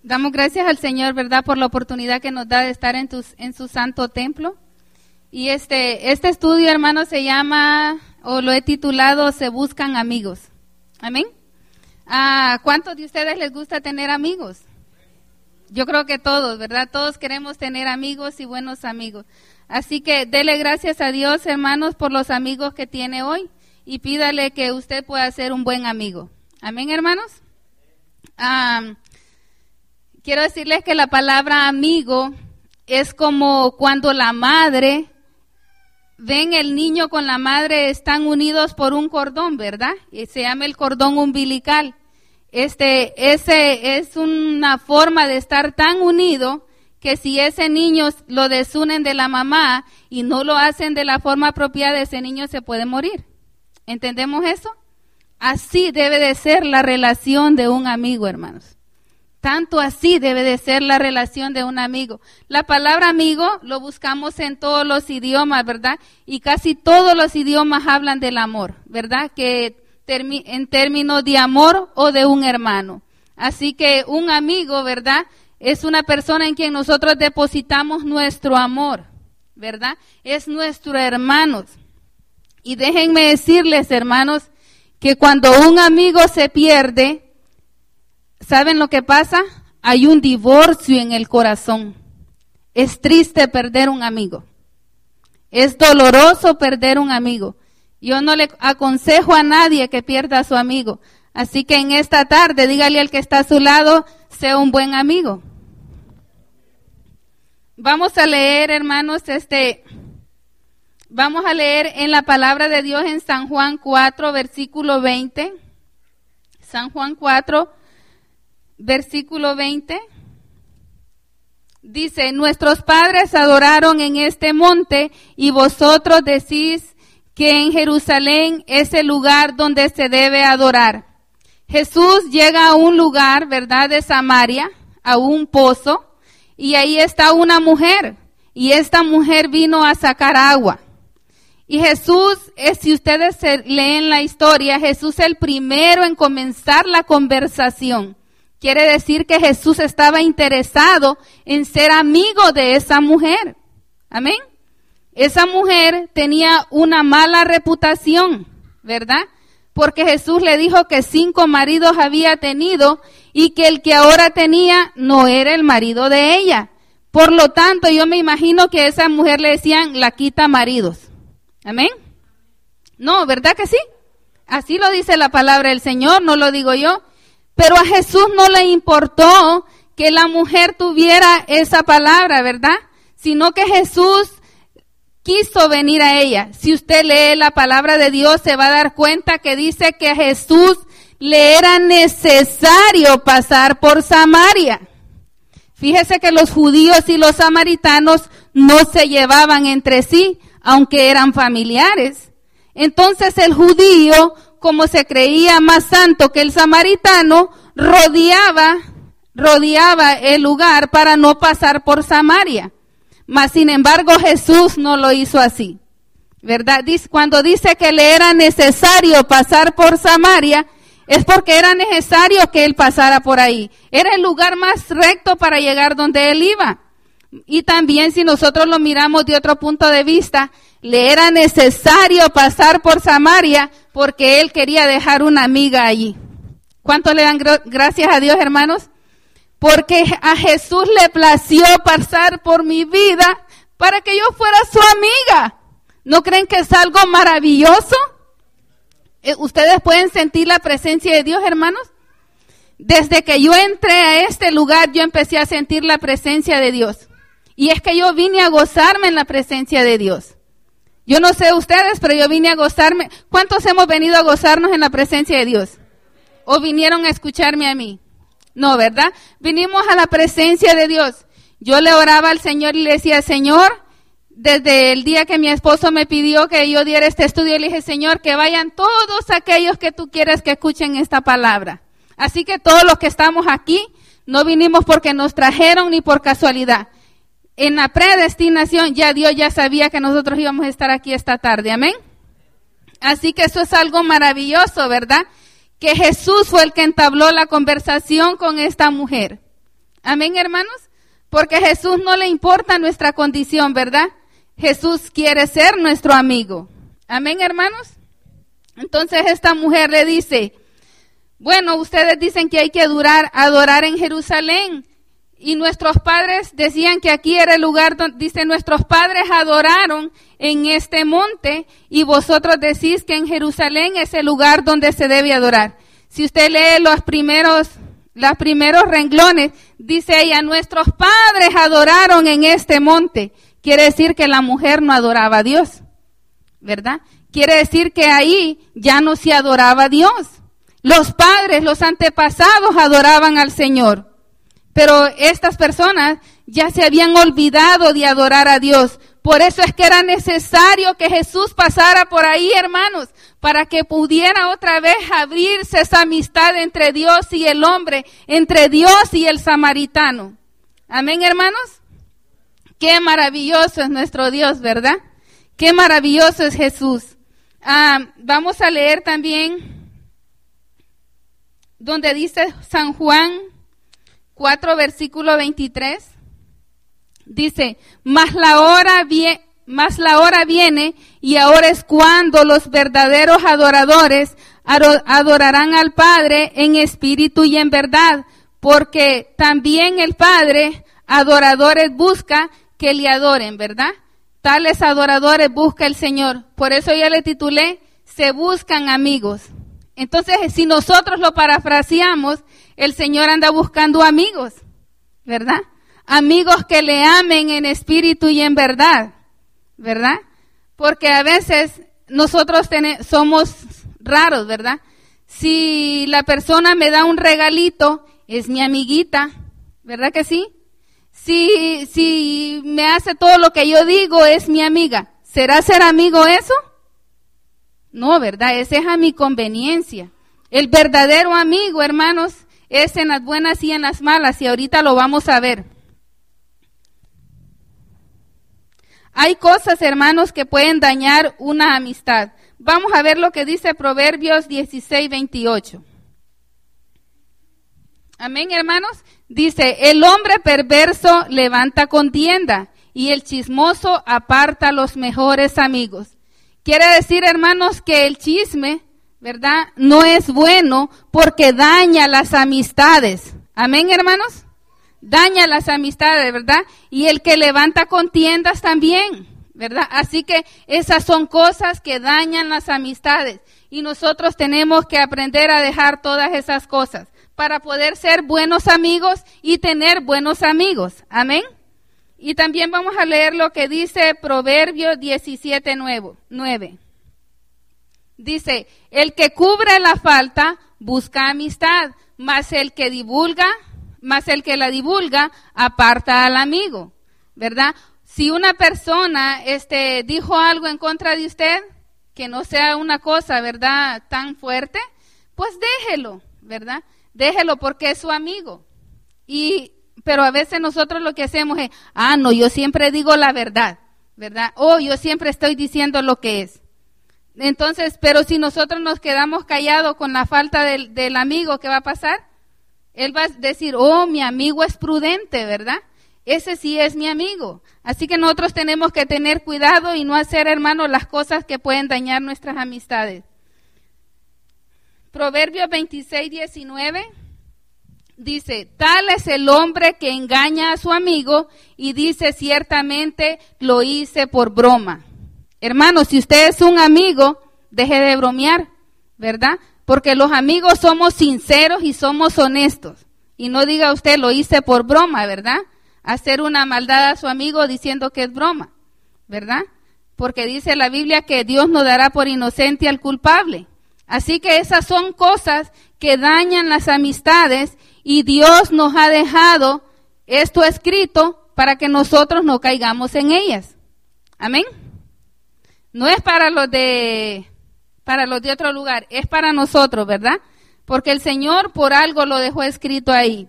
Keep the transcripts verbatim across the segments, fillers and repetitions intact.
Damos gracias al Señor, ¿verdad?, por la oportunidad que nos da de estar en, tus, en su santo templo. Y este, este estudio, hermanos, se llama, o lo he titulado, Se Buscan Amigos. Amén. ¿A cuántos de ustedes les gusta tener amigos? Yo creo que todos, ¿verdad? Todos queremos tener amigos y buenos amigos. Así que dele gracias a Dios, hermanos, por los amigos que tiene hoy. Y pídale que usted pueda ser un buen amigo. Amén, hermanos. Um, quiero decirles que la palabra amigo es como cuando la madre, ven el niño con la madre, están unidos por un cordón, ¿verdad? Y se llama el cordón umbilical. Este, ese es una forma de estar tan unido que si ese niño lo desunen de la mamá y no lo hacen de la forma apropiada, ese niño se puede morir. ¿Entendemos eso? Así debe de ser la relación de un amigo, hermanos. Tanto así debe de ser la relación de un amigo. La palabra amigo lo buscamos en todos los idiomas, ¿verdad? Y casi todos los idiomas hablan del amor, ¿verdad? Que termi- en términos de amor o de un hermano. Así que un amigo, ¿verdad?, es una persona en quien nosotros depositamos nuestro amor, ¿verdad? Es nuestro hermano. Y déjenme decirles, hermanos, que cuando un amigo se pierde, ¿saben lo que pasa? Hay un divorcio en el corazón. Es triste perder un amigo. Es doloroso perder un amigo. Yo no le aconsejo a nadie que pierda a su amigo. Así que en esta tarde, dígale al que está a su lado, sea un buen amigo. Vamos a leer, hermanos, este... Vamos a leer en la palabra de Dios en San Juan cuatro, versículo veinte. San Juan cuatro, versículo veinte. Dice, nuestros padres adoraron en este monte y vosotros decís que en Jerusalén es el lugar donde se debe adorar. Jesús llega a un lugar, ¿verdad?, de Samaria, a un pozo, y ahí está una mujer, y esta mujer vino a sacar agua. Y Jesús, eh, si ustedes leen la historia, Jesús es el primero en comenzar la conversación. Quiere decir que Jesús estaba interesado en ser amigo de esa mujer. Amén. Esa mujer tenía una mala reputación, ¿verdad? Porque Jesús le dijo que cinco maridos había tenido y que el que ahora tenía no era el marido de ella. Por lo tanto, yo me imagino que a esa mujer le decían la quita maridos. Amén. No, ¿verdad que sí? Así lo dice la palabra del Señor, no lo digo yo. Pero a Jesús no le importó que la mujer tuviera esa palabra, ¿verdad? Sino que Jesús quiso venir a ella. Si usted lee la palabra de Dios, se va a dar cuenta que dice que a Jesús le era necesario pasar por Samaria. Fíjese que los judíos y los samaritanos no se llevaban entre sí, aunque eran familiares. Entonces el judío, como se creía más santo que el samaritano, rodeaba, rodeaba el lugar para no pasar por Samaria. Mas sin embargo Jesús no lo hizo así, ¿verdad? Cuando dice que le era necesario pasar por Samaria, es porque era necesario que él pasara por ahí. Era el lugar más recto para llegar donde él iba. Y también si nosotros lo miramos de otro punto de vista, le era necesario pasar por Samaria porque él quería dejar una amiga allí. ¿Cuánto le dan gr- gracias a Dios, hermanos? Porque a Jesús le plació pasar por mi vida para que yo fuera su amiga. ¿No creen que es algo maravilloso? Eh, ¿Ustedes pueden sentir la presencia de Dios, hermanos? Desde que yo entré a este lugar, yo empecé a sentir la presencia de Dios. Y es que yo vine a gozarme en la presencia de Dios. Yo no sé ustedes, pero yo vine a gozarme. ¿Cuántos hemos venido a gozarnos en la presencia de Dios? ¿O vinieron a escucharme a mí? No, ¿verdad? Vinimos a la presencia de Dios. Yo le oraba al Señor y le decía, Señor, desde el día que mi esposo me pidió que yo diera este estudio, le dije, Señor, que vayan todos aquellos que tú quieres que escuchen esta palabra. Así que todos los que estamos aquí, no vinimos porque nos trajeron ni por casualidad. En la predestinación ya Dios ya sabía que nosotros íbamos a estar aquí esta tarde, amén. Así que eso es algo maravilloso, ¿verdad? Que Jesús fue el que entabló la conversación con esta mujer. Amén, hermanos. Porque a Jesús no le importa nuestra condición, ¿verdad? Jesús quiere ser nuestro amigo. Amén, hermanos. Entonces esta mujer le dice, bueno, ustedes dicen que hay que adorar, adorar en Jerusalén. Y nuestros padres decían que aquí era el lugar donde, dice, nuestros padres adoraron en este monte y vosotros decís que en Jerusalén es el lugar donde se debe adorar. Si usted lee los primeros, los primeros renglones, dice ella, nuestros padres adoraron en este monte. Quiere decir que la mujer no adoraba a Dios, ¿verdad? Quiere decir que ahí ya no se adoraba a Dios. Los padres, los antepasados adoraban al Señor. Pero estas personas ya se habían olvidado de adorar a Dios. Por eso es que era necesario que Jesús pasara por ahí, hermanos, para que pudiera otra vez abrirse esa amistad entre Dios y el hombre, entre Dios y el samaritano. Amén, hermanos. Qué maravilloso es nuestro Dios, ¿verdad? Qué maravilloso es Jesús. Ah, vamos a leer también donde dice San Juan cuatro, versículo veintitrés, dice, mas la hora vie- mas la hora viene y ahora es cuando los verdaderos adoradores ado- adorarán al Padre en espíritu y en verdad, porque también el Padre adoradores busca que le adoren, ¿verdad? Tales adoradores busca el Señor. Por eso yo le titulé, se buscan amigos. Entonces, si nosotros lo parafraseamos, el Señor anda buscando amigos, ¿verdad? Amigos que le amen en espíritu y en verdad, ¿verdad? Porque a veces nosotros ten- somos raros, ¿verdad? Si la persona me da un regalito, es mi amiguita, ¿verdad que sí? Si, si me hace todo lo que yo digo, es mi amiga. ¿Será ser amigo eso? No, ¿verdad? Esa es a mi conveniencia. El verdadero amigo, hermanos, es en las buenas y en las malas, y ahorita lo vamos a ver. Hay cosas, hermanos, que pueden dañar una amistad. Vamos a ver lo que dice Proverbios dieciséis, veintiocho. Amén, hermanos. Dice, el hombre perverso levanta contienda y el chismoso aparta los mejores amigos. Quiere decir, hermanos, que el chisme, ¿verdad?, no es bueno porque daña las amistades. Amén, hermanos. Daña las amistades, ¿verdad? Y el que levanta contiendas también, ¿verdad? Así que esas son cosas que dañan las amistades. Y nosotros tenemos que aprender a dejar todas esas cosas para poder ser buenos amigos y tener buenos amigos. Amén. Y también vamos a leer lo que dice Proverbios diecisiete, nueve. Dice, el que cubre la falta busca amistad, mas el que divulga, mas el que la divulga aparta al amigo, ¿verdad? Si una persona este, dijo algo en contra de usted, que no sea una cosa, ¿verdad?, tan fuerte, pues déjelo, ¿verdad? Déjelo porque es su amigo. Y pero a veces nosotros lo que hacemos es, ah, no, yo siempre digo la verdad, ¿verdad? O yo siempre estoy diciendo lo que es. Entonces, pero si nosotros nos quedamos callados con la falta del, del amigo, ¿qué va a pasar? Él va a decir, oh, mi amigo es prudente, ¿verdad? Ese sí es mi amigo. Así que nosotros tenemos que tener cuidado y no hacer, hermanos, las cosas que pueden dañar nuestras amistades. Proverbios veintiséis, diecinueve. Dice, tal es el hombre que engaña a su amigo y dice, ciertamente lo hice por broma. Hermanos, si usted es un amigo, deje de bromear, ¿verdad? Porque los amigos somos sinceros y somos honestos. Y no diga usted, lo hice por broma, ¿verdad? Hacer una maldad a su amigo diciendo que es broma, ¿verdad? Porque dice la Biblia que Dios no dará por inocente al culpable. Así que esas son cosas que dañan las amistades y Dios nos ha dejado esto escrito para que nosotros no caigamos en ellas. Amén. No es para los de para los de otro lugar, es para nosotros, ¿verdad? Porque el Señor por algo lo dejó escrito ahí.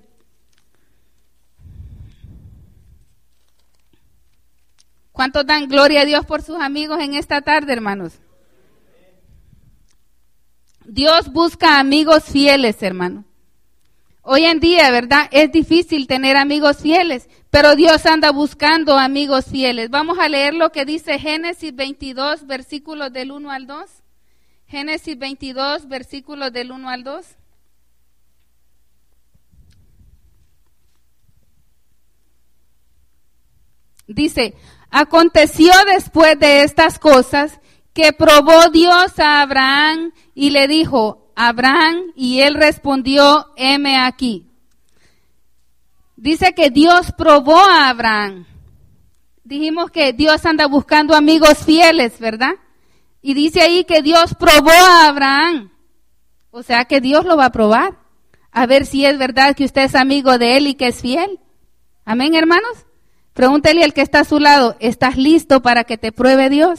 ¿Cuántos dan gloria a Dios por sus amigos en esta tarde, hermanos? Dios busca amigos fieles, hermano. Hoy en día, ¿verdad? Es difícil tener amigos fieles, pero Dios anda buscando amigos fieles. Vamos a leer lo que dice Génesis veintidós, versículos del uno al dos. Génesis veintidós, versículos del uno al dos. Dice, aconteció después de estas cosas que probó Dios a Abraham y le dijo, Abraham, y él respondió, heme aquí. Dice que Dios probó a Abraham. Dijimos que Dios anda buscando amigos fieles, ¿verdad? Y dice ahí que Dios probó a Abraham. O sea que Dios lo va a probar. A ver si es verdad que usted es amigo de él y que es fiel. Amén, hermanos. Pregúntele al que está a su lado, ¿estás listo para que te pruebe Dios?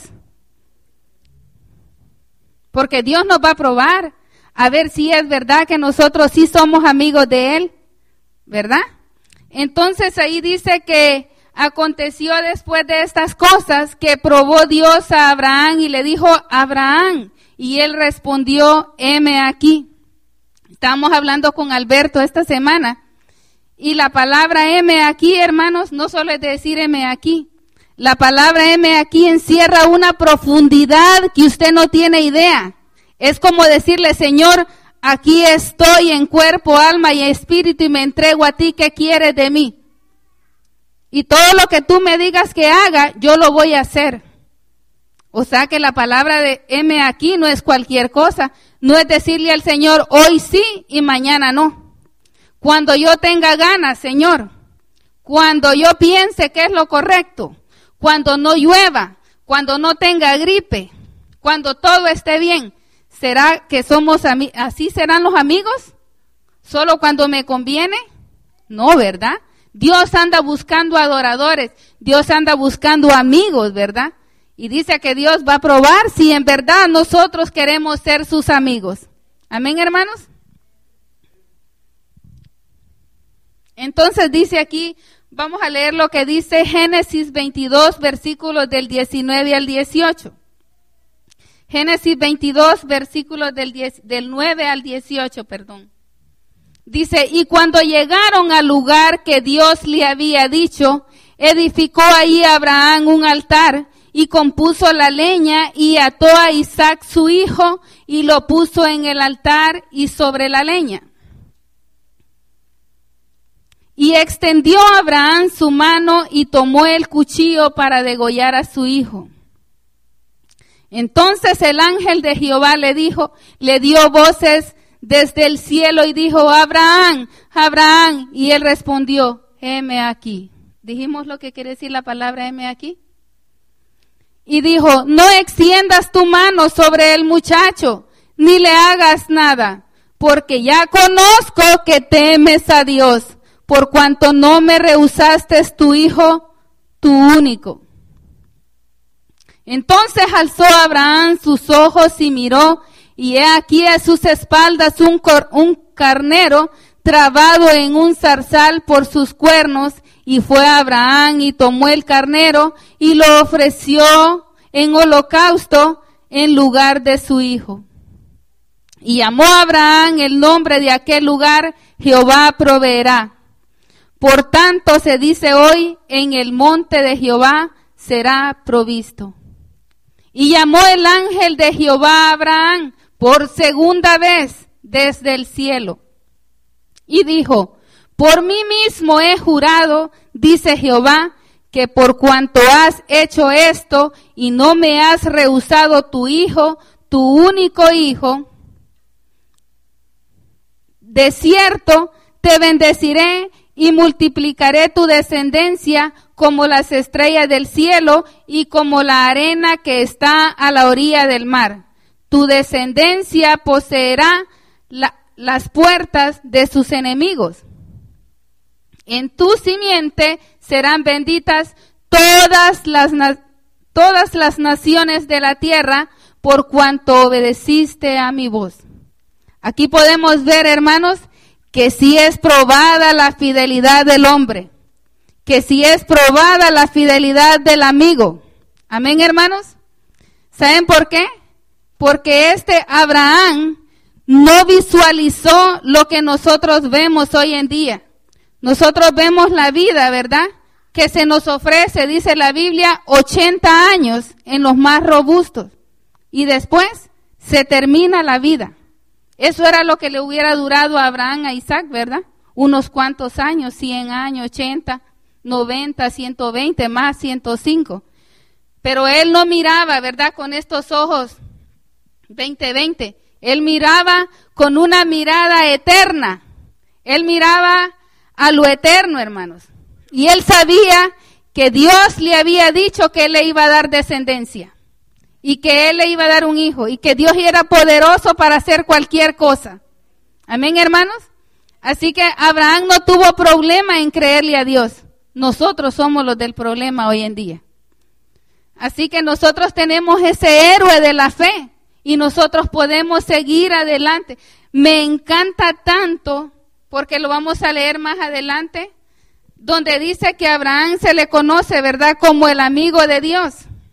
Porque Dios nos va a probar, a ver si es verdad que nosotros sí somos amigos de Él, ¿verdad? Entonces ahí dice que aconteció después de estas cosas que probó Dios a Abraham y le dijo, Abraham, y él respondió, heme aquí. Estamos hablando con Alberto esta semana. Y la palabra heme aquí, hermanos, no solo es decir heme aquí. La palabra heme aquí encierra una profundidad que usted no tiene idea. Es como decirle, Señor, aquí estoy en cuerpo, alma y espíritu y me entrego a ti, ¿qué quieres de mí? Y todo lo que tú me digas que haga, yo lo voy a hacer. O sea que la palabra de heme aquí no es cualquier cosa. No es decirle al Señor, hoy sí y mañana no. Cuando yo tenga ganas, Señor, cuando yo piense que es lo correcto, cuando no llueva, cuando no tenga gripe, cuando todo esté bien, ¿será que somos ami- así serán los amigos? ¿Solo cuando me conviene? No, ¿verdad? Dios anda buscando adoradores, Dios anda buscando amigos, ¿verdad? Y dice que Dios va a probar si en verdad nosotros queremos ser sus amigos. Amén, hermanos. Entonces dice aquí, vamos a leer lo que dice Génesis veintidós, versículos del diecinueve al dieciocho. Génesis veintidós, versículos del, diez, del nueve al dieciocho, perdón. Dice, y cuando llegaron al lugar que Dios le había dicho, edificó ahí Abraham un altar y compuso la leña y ató a Isaac su hijo y lo puso en el altar y sobre la leña. Y extendió Abraham su mano y tomó el cuchillo para degollar a su hijo. Entonces el ángel de Jehová le dijo, le dio voces desde el cielo y dijo, Abraham, Abraham, y él respondió, heme aquí. ¿Dijimos lo que quiere decir la palabra heme aquí? Y dijo, no extiendas tu mano sobre el muchacho, ni le hagas nada, porque ya conozco que temes a Dios, por cuanto no me rehusaste tu hijo, tu único. Entonces alzó Abraham sus ojos y miró, y he aquí a sus espaldas un, cor, un carnero trabado en un zarzal por sus cuernos, y fue Abraham y tomó el carnero y lo ofreció en holocausto en lugar de su hijo. Y llamó a Abraham el nombre de aquel lugar, Jehová proveerá. Por tanto se dice hoy, en el monte de Jehová será provisto. Y llamó el ángel de Jehová a Abraham por segunda vez desde el cielo. Y dijo, por mí mismo he jurado, dice Jehová, que por cuanto has hecho esto y no me has rehusado tu hijo, tu único hijo, de cierto te bendeciré y multiplicaré tu descendencia como las estrellas del cielo y como la arena que está a la orilla del mar. Tu descendencia poseerá la, las puertas de sus enemigos. En tu simiente serán benditas todas las, todas las naciones de la tierra por cuanto obedeciste a mi voz. Aquí podemos ver, hermanos, que si es probada la fidelidad del hombre, que si es probada la fidelidad del amigo. Amén, hermanos. ¿Saben por qué? Porque este Abraham no visualizó lo que nosotros vemos hoy en día. Nosotros vemos la vida, ¿verdad?, que se nos ofrece, dice la Biblia, ochenta años en los más robustos. Y después se termina la vida. Eso era lo que le hubiera durado a Abraham, a Isaac, ¿verdad? Unos cuantos años, cien años, ochenta, noventa, ciento veinte, más ciento cinco. Pero él no miraba, ¿verdad?, con estos ojos veinte veinte. Él miraba con una mirada eterna. Él miraba a lo eterno, hermanos. Y él sabía que Dios le había dicho que él le iba a dar descendencia. Y que él le iba a dar un hijo. Y que Dios era poderoso para hacer cualquier cosa. Amén, hermanos. Así que Abraham no tuvo problema en creerle a Dios. Nosotros somos los del problema hoy en día. Así que nosotros tenemos ese héroe de la fe. Y nosotros podemos seguir adelante. Me encanta tanto, porque lo vamos a leer más adelante, donde dice que a Abraham se le conoce, ¿verdad?, como el amigo de Dios.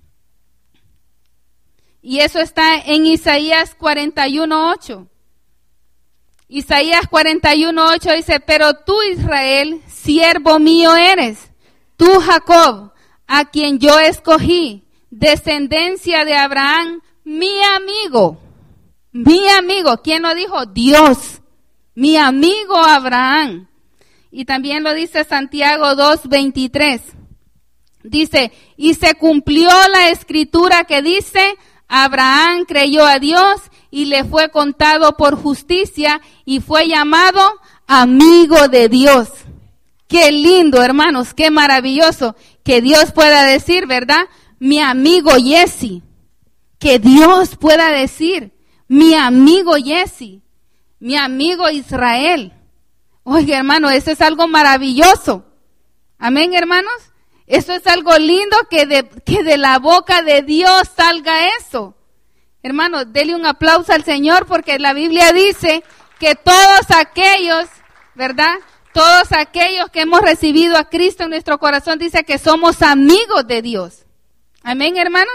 Y eso está en Isaías cuarenta y uno ocho. Isaías cuarenta y uno ocho dice, pero tú, Israel, siervo mío eres, tú, Jacob, a quien yo escogí, descendencia de Abraham, mi amigo, mi amigo. ¿Quién lo dijo? Dios, mi amigo Abraham. Y también lo dice Santiago dos veintitrés. Dice, y se cumplió la escritura que dice, Abraham creyó a Dios y le fue contado por justicia y fue llamado amigo de Dios. Qué lindo, hermanos, qué maravilloso que Dios pueda decir, ¿verdad?, mi amigo Jesse. Que Dios pueda decir, mi amigo Jesse, mi amigo Israel. Oiga, hermano, eso es algo maravilloso. Amén, hermanos. Eso es algo lindo, que de, que de la boca de Dios salga eso. Hermanos, dele un aplauso al Señor, porque la Biblia dice que todos aquellos, ¿verdad?, todos aquellos que hemos recibido a Cristo en nuestro corazón, dice que somos amigos de Dios. Amén, hermanos.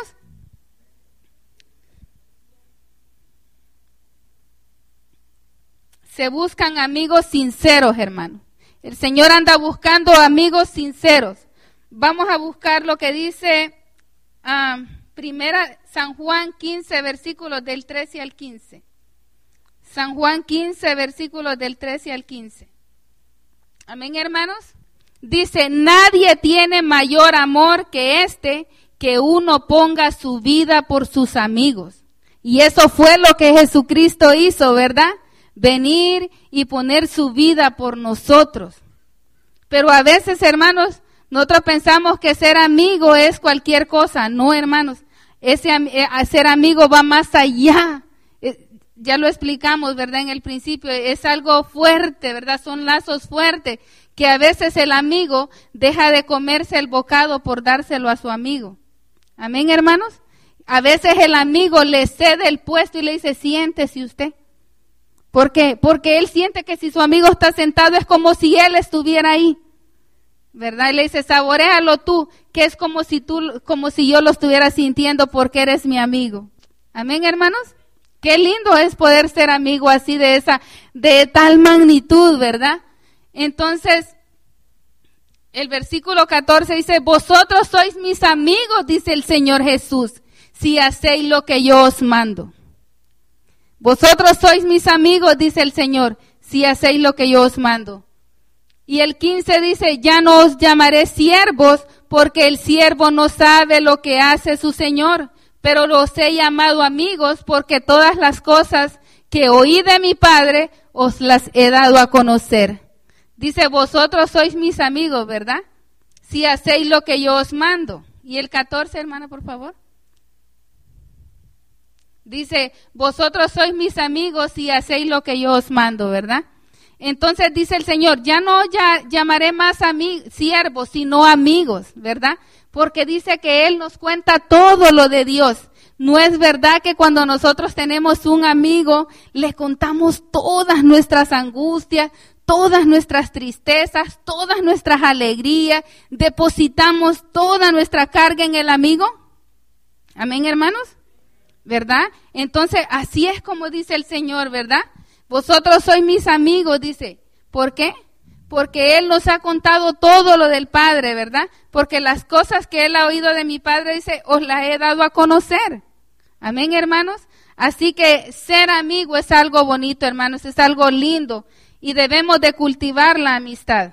Se buscan amigos sinceros, hermano. El Señor anda buscando amigos sinceros. Vamos a buscar lo que dice uh, primera San Juan quince, versículos del trece al quince. San Juan quince, versículos del trece al quince. Amén, hermanos. Dice, nadie tiene mayor amor que este, que uno ponga su vida por sus amigos. Y eso fue lo que Jesucristo hizo, ¿verdad? Venir y poner su vida por nosotros. Pero a veces, hermanos, nosotros pensamos que ser amigo es cualquier cosa. No, hermanos, ese ser amigo va más allá. Ya lo explicamos, ¿verdad?, en el principio. Es algo fuerte, ¿verdad? Son lazos fuertes que a veces el amigo deja de comerse el bocado por dárselo a su amigo. Amén, hermanos. A veces el amigo le cede el puesto y le dice, siéntese usted. ¿Por qué? Porque él siente que si su amigo está sentado es como si él estuviera ahí, ¿verdad? Y le dice, saboréalo tú, que es como si tú, como si yo lo estuviera sintiendo porque eres mi amigo. Amén, hermanos. Qué lindo es poder ser amigo así, de esa, de tal magnitud, ¿verdad? Entonces, el versículo catorce dice, vosotros sois mis amigos, dice el Señor Jesús, si hacéis lo que yo os mando. Vosotros sois mis amigos, dice el Señor, si hacéis lo que yo os mando. Y el quince dice, ya no os llamaré siervos, porque el siervo no sabe lo que hace su Señor, pero los he llamado amigos, porque todas las cosas que oí de mi Padre os las he dado a conocer. Dice, vosotros sois mis amigos, ¿verdad? Si hacéis lo que yo os mando. Y el catorce, hermana, por favor. Dice, vosotros sois mis amigos si hacéis lo que yo os mando, ¿verdad? Entonces dice el Señor, ya no ya llamaré más ami- siervos, sino amigos, ¿verdad? Porque dice que Él nos cuenta todo lo de Dios. No es verdad que cuando nosotros tenemos un amigo, le contamos todas nuestras angustias, todas nuestras tristezas, todas nuestras alegrías, depositamos toda nuestra carga en el amigo. Amén, hermanos. ¿verdad? Entonces, así es como dice el Señor, ¿verdad? Vosotros sois mis amigos, dice. ¿Por qué? Porque Él nos ha contado todo lo del Padre, ¿verdad? Porque las cosas que Él ha oído de mi Padre, dice, os las he dado a conocer. Amén, hermanos. Así que ser amigo es algo bonito, hermanos, es algo lindo y debemos de cultivar la amistad.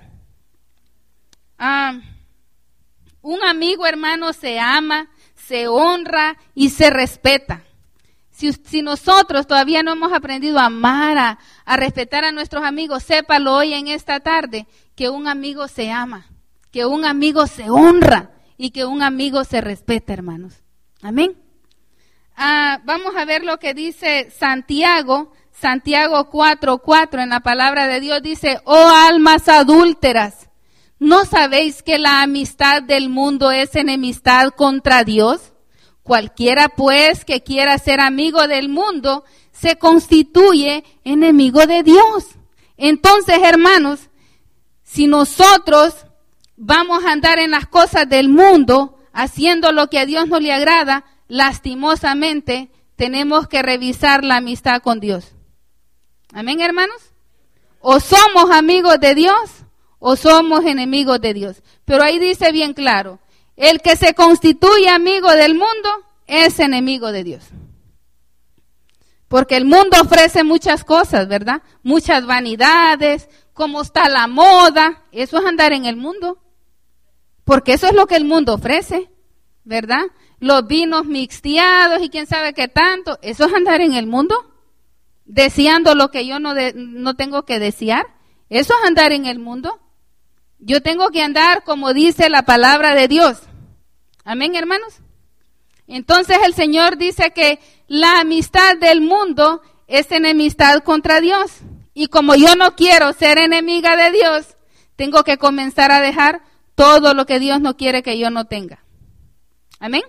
Ah, un amigo, hermano, se ama, se honra y se respeta. Si, si nosotros todavía no hemos aprendido a amar, a, a respetar a nuestros amigos, sépalo hoy en esta tarde, que un amigo se ama, que un amigo se honra y que un amigo se respeta, hermanos. Amén. Ah, vamos a ver lo que dice Santiago, Santiago cuatro cuatro en la palabra de Dios, dice, oh almas adúlteras, ¿no sabéis que la amistad del mundo es enemistad contra Dios? Cualquiera pues que quiera ser amigo del mundo se constituye enemigo de Dios. Entonces, hermanos, si nosotros vamos a andar en las cosas del mundo, haciendo lo que a Dios no le agrada, lastimosamente tenemos que revisar la amistad con Dios. Amén, hermanos. O somos amigos de Dios o somos enemigos de Dios. Pero ahí dice bien claro, el que se constituye amigo del mundo es enemigo de Dios. Porque el mundo ofrece muchas cosas, ¿verdad? Muchas vanidades, cómo está la moda, eso es andar en el mundo. Porque eso es lo que el mundo ofrece, ¿verdad? Los vinos mixteados y quién sabe qué tanto, eso es andar en el mundo. Deseando lo que yo no, de, no tengo que desear, eso es andar en el mundo. Yo tengo que andar como dice la palabra de Dios. Amén, hermanos. Entonces el Señor dice que la amistad del mundo es enemistad contra Dios. Y como yo no quiero ser enemiga de Dios, tengo que comenzar a dejar todo lo que Dios no quiere que yo no tenga. Amén.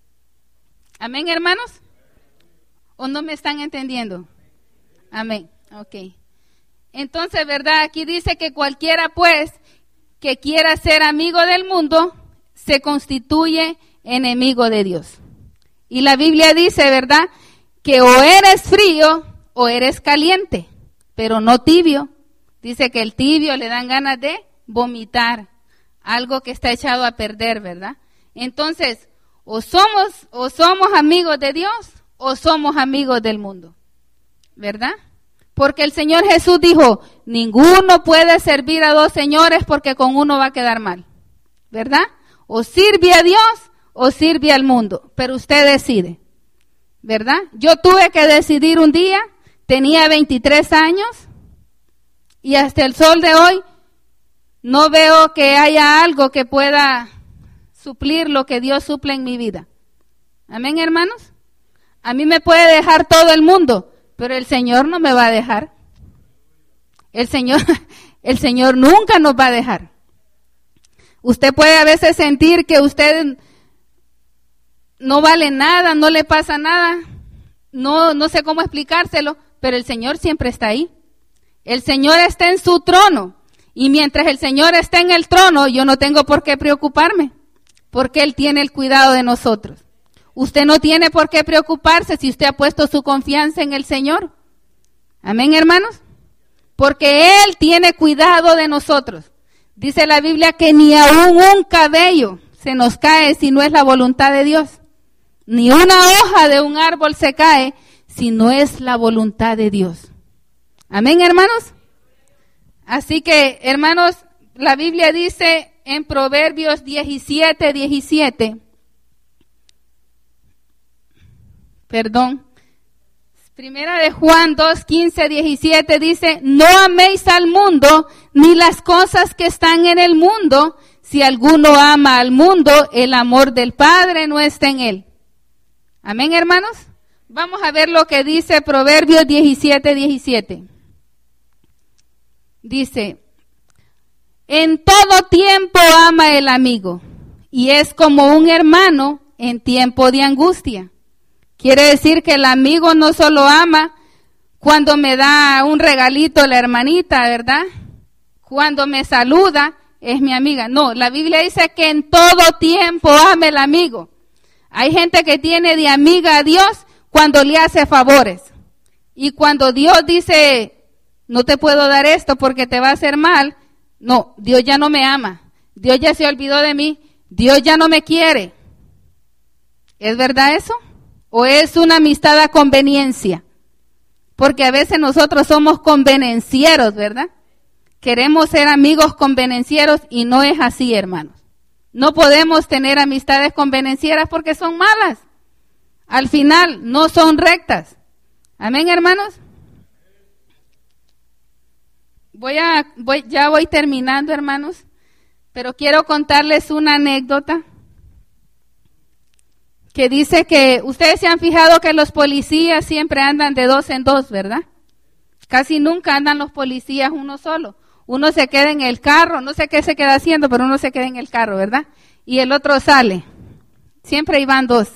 Amén, hermanos. ¿O no me están entendiendo? Amén. Ok. Entonces, ¿verdad? Aquí dice que cualquiera, pues, que quiera ser amigo del mundo, se constituye enemigo de Dios. Y la Biblia dice, ¿verdad? Que o eres frío o eres caliente, pero no tibio. Dice que el tibio le dan ganas de vomitar, algo que está echado a perder, ¿verdad? Entonces, o somos, o somos amigos de Dios o somos amigos del mundo, ¿verdad? Porque el Señor Jesús dijo, ninguno puede servir a dos señores porque con uno va a quedar mal, ¿verdad? O sirve a Dios o sirve al mundo, pero usted decide, ¿verdad? Yo tuve que decidir un día, tenía veintitrés años y hasta el sol de hoy no veo que haya algo que pueda suplir lo que Dios suple en mi vida. Amén, hermanos. A mí me puede dejar todo el mundo, pero el Señor no me va a dejar. El Señor, el Señor nunca nos va a dejar. Usted puede a veces sentir que usted no vale nada, no le pasa nada, no, no sé cómo explicárselo, pero el Señor siempre está ahí. El Señor está en su trono, y mientras el Señor está en el trono, yo no tengo por qué preocuparme, porque Él tiene el cuidado de nosotros. Usted no tiene por qué preocuparse si usted ha puesto su confianza en el Señor. Amén, hermanos. Porque Él tiene cuidado de nosotros. Dice la Biblia que ni aún un cabello se nos cae si no es la voluntad de Dios. Ni una hoja de un árbol se cae si no es la voluntad de Dios. Amén, hermanos. Así que, hermanos, la Biblia dice en Proverbios diecisiete, diecisiete, perdón, Primera de Juan dos, quince, diecisiete dice, no améis al mundo ni las cosas que están en el mundo. Si alguno ama al mundo, el amor del Padre no está en él. Amén, hermanos. Vamos a ver lo que dice Proverbios diecisiete, diecisiete. Dice, en todo tiempo ama el amigo y es como un hermano en tiempo de angustia. Quiere decir que el amigo no solo ama cuando me da un regalito la hermanita, ¿verdad? Cuando me saluda, es mi amiga. No, la Biblia dice que en todo tiempo ama el amigo. Hay gente que tiene de amiga a Dios cuando le hace favores. Y cuando Dios dice, no te puedo dar esto porque te va a hacer mal, no, Dios ya no me ama, Dios ya se olvidó de mí, Dios ya no me quiere. ¿Es verdad eso? ¿O es una amistad a conveniencia? Porque a veces nosotros somos convenencieros, ¿verdad? Queremos ser amigos convenencieros y no es así, hermanos. No podemos tener amistades convenencieras porque son malas. Al final no son rectas. Amén, hermanos. Voy a, voy, ya voy terminando, hermanos, pero quiero contarles una anécdota que dice que ustedes se han fijado que los policías siempre andan de dos en dos, ¿verdad? Casi nunca andan los policías uno solo. Uno se queda en el carro, no sé qué se queda haciendo, pero uno se queda en el carro, ¿verdad? Y el otro sale. Siempre iban dos.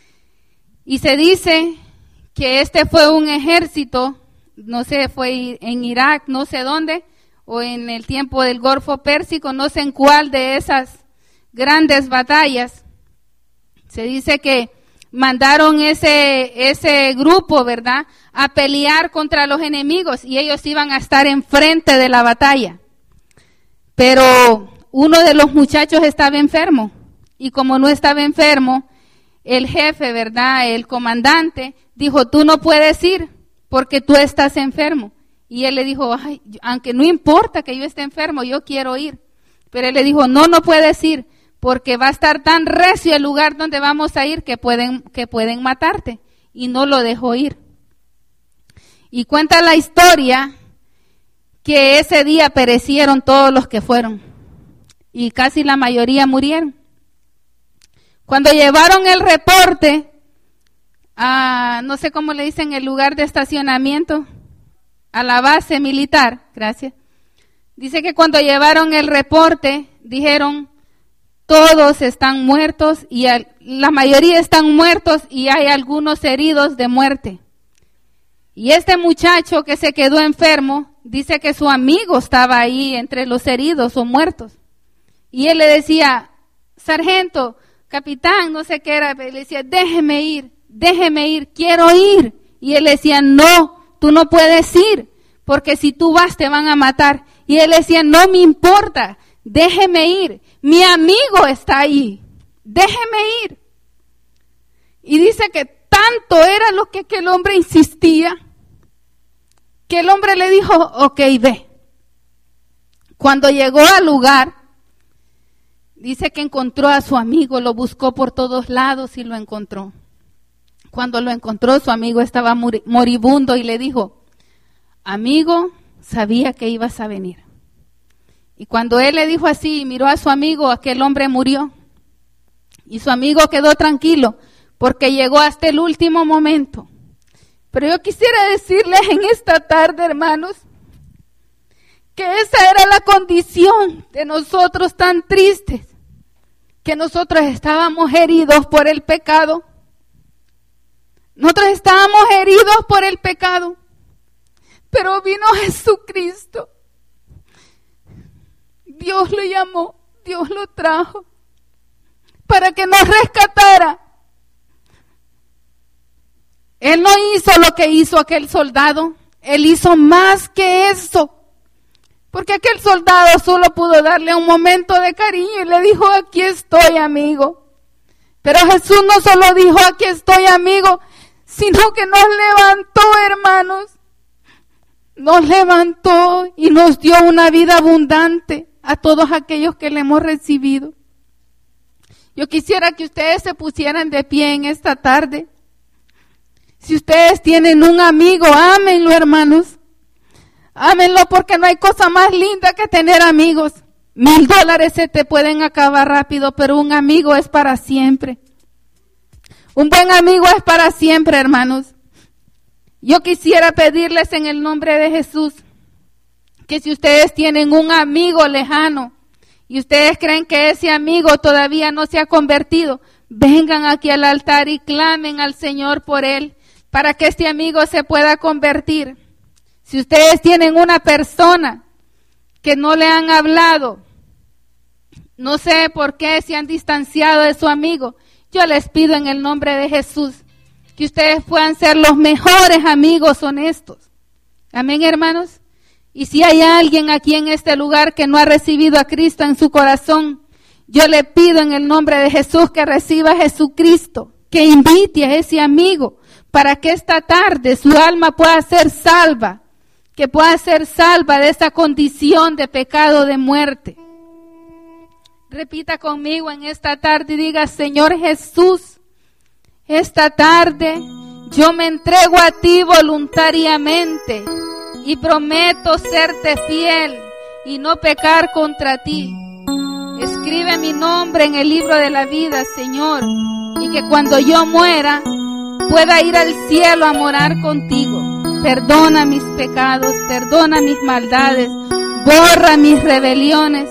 Y se dice que este fue un ejército, no sé, fue en Irak, no sé dónde, o en el tiempo del Golfo Pérsico, no sé en cuál de esas grandes batallas. Se dice que mandaron ese, ese grupo, ¿verdad?, a pelear contra los enemigos y ellos iban a estar enfrente de la batalla. Pero uno de los muchachos estaba enfermo y como no estaba enfermo, el jefe, ¿verdad?, el comandante, dijo, tú no puedes ir porque tú estás enfermo. Y él le dijo, ay, aunque no importa que yo esté enfermo, yo quiero ir. Pero él le dijo, no, no puedes ir porque va a estar tan recio el lugar donde vamos a ir que pueden, que pueden matarte. Y no lo dejó ir. Y cuenta la historia que ese día perecieron todos los que fueron. Y casi la mayoría murieron. Cuando llevaron el reporte a, no sé cómo le dicen, el lugar de estacionamiento, a la base militar, gracias. Dice que cuando llevaron el reporte, dijeron, todos están muertos y al, la mayoría están muertos y hay algunos heridos de muerte. Y este muchacho que se quedó enfermo, dice que su amigo estaba ahí entre los heridos o muertos. Y él le decía, sargento, capitán, no sé qué era, le decía, déjeme ir, déjeme ir, quiero ir. Y él decía, no, tú no puedes ir, porque si tú vas te van a matar. Y él decía, no me importa, déjeme ir, mi amigo está ahí, déjeme ir. Y dice que tanto era lo que aquel hombre insistía, que el hombre le dijo, ok, ve. Cuando llegó al lugar, dice que encontró a su amigo, lo buscó por todos lados y lo encontró. Cuando lo encontró, su amigo estaba moribundo y le dijo, amigo, sabía que ibas a venir. Y cuando él le dijo así y miró a su amigo, aquel hombre murió. Y su amigo quedó tranquilo porque llegó hasta el último momento. Pero yo quisiera decirles en esta tarde, hermanos, que esa era la condición de nosotros tan tristes, que nosotros estábamos heridos por el pecado. Nosotros estábamos heridos por el pecado, pero vino Jesucristo. Dios lo llamó, Dios lo trajo para que nos rescatara. Él no hizo lo que hizo aquel soldado, él hizo más que eso. Porque aquel soldado solo pudo darle un momento de cariño y le dijo, aquí estoy, amigo. Pero Jesús no solo dijo, aquí estoy, amigo, sino que nos levantó, hermanos. Nos levantó y nos dio una vida abundante a todos aquellos que le hemos recibido. Yo quisiera que ustedes se pusieran de pie en esta tarde. Si ustedes tienen un amigo, ámenlo, hermanos. Ámenlo porque no hay cosa más linda que tener amigos. Mil dólares se te pueden acabar rápido, pero un amigo es para siempre. Un buen amigo es para siempre, hermanos. Yo quisiera pedirles en el nombre de Jesús que si ustedes tienen un amigo lejano y ustedes creen que ese amigo todavía no se ha convertido, vengan aquí al altar y clamen al Señor por él, para que este amigo se pueda convertir. Si ustedes tienen una persona que no le han hablado, no sé por qué se han distanciado de su amigo, yo les pido en el nombre de Jesús que ustedes puedan ser los mejores amigos honestos. Amén, hermanos. Y si hay alguien aquí en este lugar que no ha recibido a Cristo en su corazón, yo le pido en el nombre de Jesús que reciba a Jesucristo, que invite a ese amigo para que esta tarde su alma pueda ser salva, que pueda ser salva de esa condición de pecado de muerte. Repita conmigo en esta tarde y diga: Señor Jesús, esta tarde yo me entrego a ti voluntariamente y prometo serte fiel y no pecar contra ti. Escribe mi nombre en el libro de la vida, Señor, y que cuando yo muera pueda ir al cielo a morar contigo. Perdona mis pecados, perdona mis maldades, borra mis rebeliones.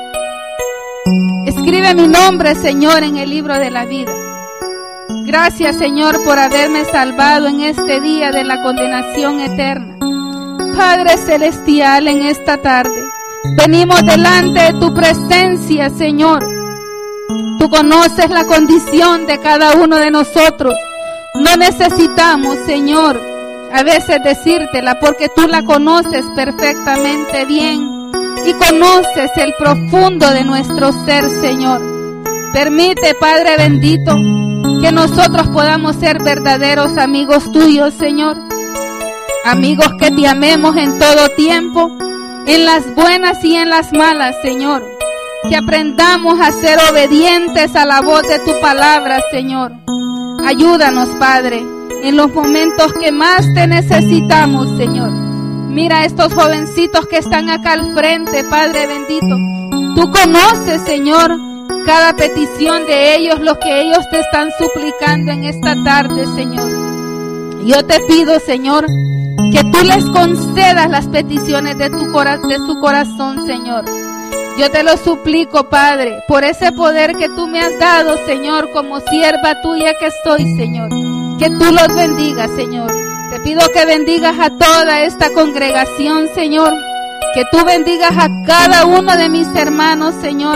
Escribe mi nombre, Señor, en el libro de la vida. Gracias, Señor, por haberme salvado en este día de la condenación eterna. Padre Celestial, en esta tarde venimos delante de tu presencia, Señor. Tú conoces la condición de cada uno de nosotros. No necesitamos, Señor, a veces decírtela, porque tú la conoces perfectamente bien y conoces el profundo de nuestro ser, Señor. Permite, Padre bendito, que nosotros podamos ser verdaderos amigos tuyos, Señor. Amigos que te amemos en todo tiempo, en las buenas y en las malas, Señor. Que aprendamos a ser obedientes a la voz de tu palabra, Señor. Ayúdanos, Padre, en los momentos que más te necesitamos, Señor. Mira a estos jovencitos que están acá al frente, Padre bendito. Tú conoces, Señor, cada petición de ellos, lo que ellos te están suplicando en esta tarde, Señor. Yo te pido, Señor, que tú les concedas las peticiones de, tu cora- de su corazón, Señor. Yo te lo suplico, Padre, por ese poder que tú me has dado, Señor, como sierva tuya que soy, Señor. Que tú los bendigas, Señor. Te pido que bendigas a toda esta congregación, Señor. Que tú bendigas a cada uno de mis hermanos, Señor.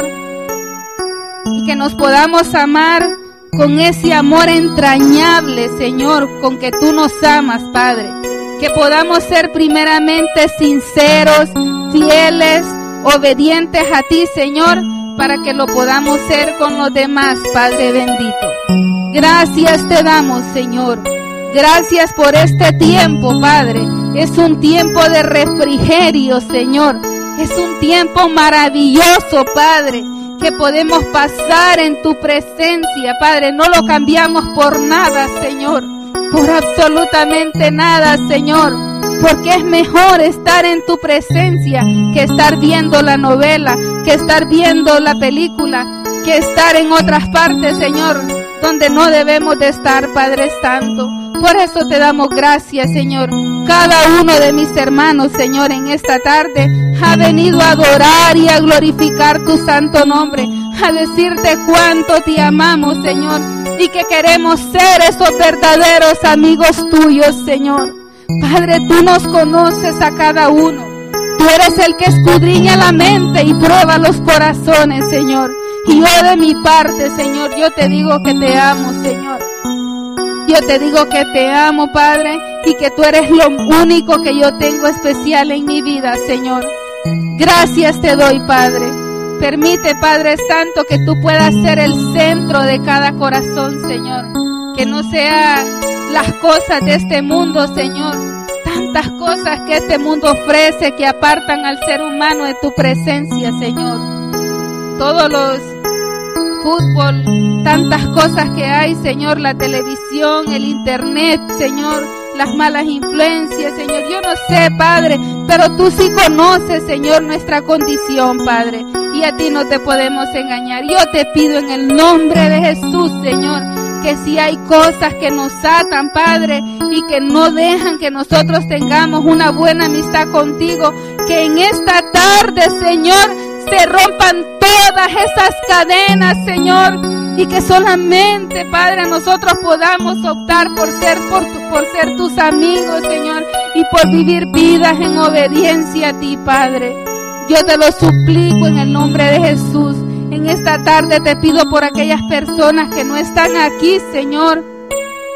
Y que nos podamos amar con ese amor entrañable, Señor, con que tú nos amas, Padre. Que podamos ser primeramente sinceros, fieles, obedientes a ti, Señor, para que lo podamos ser con los demás, Padre bendito. Gracias te damos, Señor. Gracias por este tiempo, Padre. Es un tiempo de refrigerio, Señor. Es un tiempo maravilloso, Padre, que podemos pasar en tu presencia, Padre. No lo cambiamos por nada, Señor. Por absolutamente nada, Señor. Porque es mejor estar en tu presencia que estar viendo la novela, que estar viendo la película, que estar en otras partes, Señor, donde no debemos de estar, Padre Santo. Por eso te damos gracias, Señor. Cada uno de mis hermanos, Señor, en esta tarde ha venido a adorar y a glorificar tu santo nombre, a decirte cuánto te amamos, Señor, y que queremos ser esos verdaderos amigos tuyos, Señor. Padre, tú nos conoces a cada uno. Tú eres el que escudriña la mente y prueba los corazones, Señor. Y yo de mi parte, Señor, yo te digo que te amo, Señor. Yo te digo que te amo, Padre, y que tú eres lo único que yo tengo especial en mi vida, Señor. Gracias te doy, Padre. Permite, Padre Santo, que tú puedas ser el centro de cada corazón, Señor. Que no sea las cosas de este mundo, Señor. Tantas cosas que este mundo ofrece que apartan al ser humano de tu presencia, Señor. Todos los fútbol, tantas cosas que hay, Señor, la televisión, el internet, Señor, las malas influencias, Señor. Yo no sé, Padre, pero tú sí conoces, Señor, nuestra condición, Padre. Y a ti no te podemos engañar. Yo te pido en el nombre de Jesús, Señor, que si hay cosas que nos atan, Padre, y que no dejan que nosotros tengamos una buena amistad contigo, que en esta tarde, Señor, se rompan todas esas cadenas, Señor, y que solamente, Padre, nosotros podamos optar por ser, por, tu, por ser tus amigos, Señor, y por vivir vidas en obediencia a ti, Padre. Yo te lo suplico en el nombre de Jesús. En esta tarde te pido por aquellas personas que no están aquí, Señor,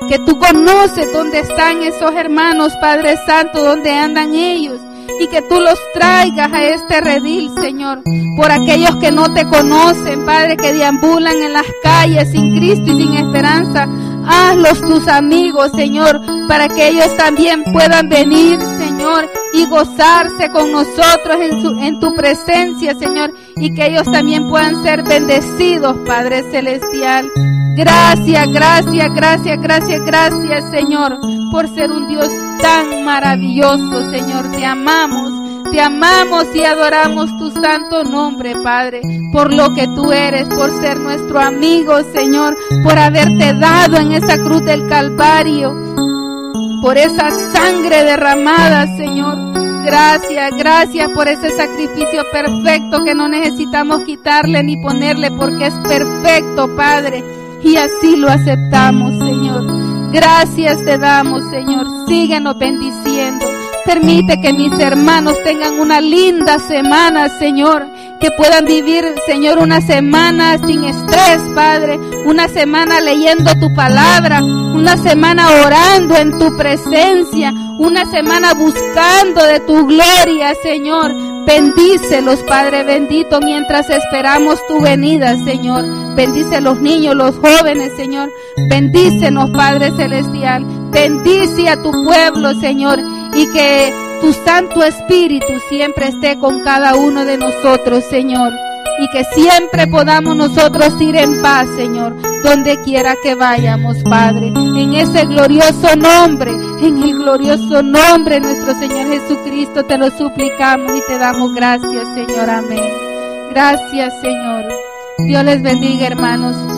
que tú conoces dónde están esos hermanos, Padre Santo, dónde andan ellos, y que tú los traigas a este redil, Señor, por aquellos que no te conocen, Padre, que deambulan en las calles sin Cristo y sin esperanza. Hazlos tus amigos, Señor, para que ellos también puedan venir, Señor, y gozarse con nosotros en, su, en tu presencia, Señor, y que ellos también puedan ser bendecidos, Padre Celestial. Gracias, gracias, gracias, gracias, gracias, Señor, por ser un Dios tan maravilloso, Señor. Te amamos, te amamos y adoramos tu santo nombre, Padre, por lo que tú eres, por ser nuestro amigo, Señor, por haberte dado en esa cruz del Calvario, por esa sangre derramada, Señor. Gracias, gracias por ese sacrificio perfecto que no necesitamos quitarle ni ponerle, porque es perfecto, Padre. Y así lo aceptamos, Señor. Gracias te damos, Señor. Síguenos bendiciendo. Permite que mis hermanos tengan una linda semana, Señor. Que puedan vivir, Señor, una semana sin estrés, Padre. Una semana leyendo tu palabra. Una semana orando en tu presencia. Una semana buscando de tu gloria, Señor. Bendícelos, Padre bendito, mientras esperamos tu venida, Señor. Bendice a los niños, los jóvenes, Señor. Bendícenos, Padre Celestial. Bendice a tu pueblo, Señor. Y que tu Santo Espíritu siempre esté con cada uno de nosotros, Señor. Y que siempre podamos nosotros ir en paz, Señor, donde quiera que vayamos, Padre. En ese glorioso nombre, en el glorioso nombre de nuestro Señor Jesucristo, te lo suplicamos y te damos gracias, Señor. Amén. Gracias, Señor. Dios les bendiga, hermanos.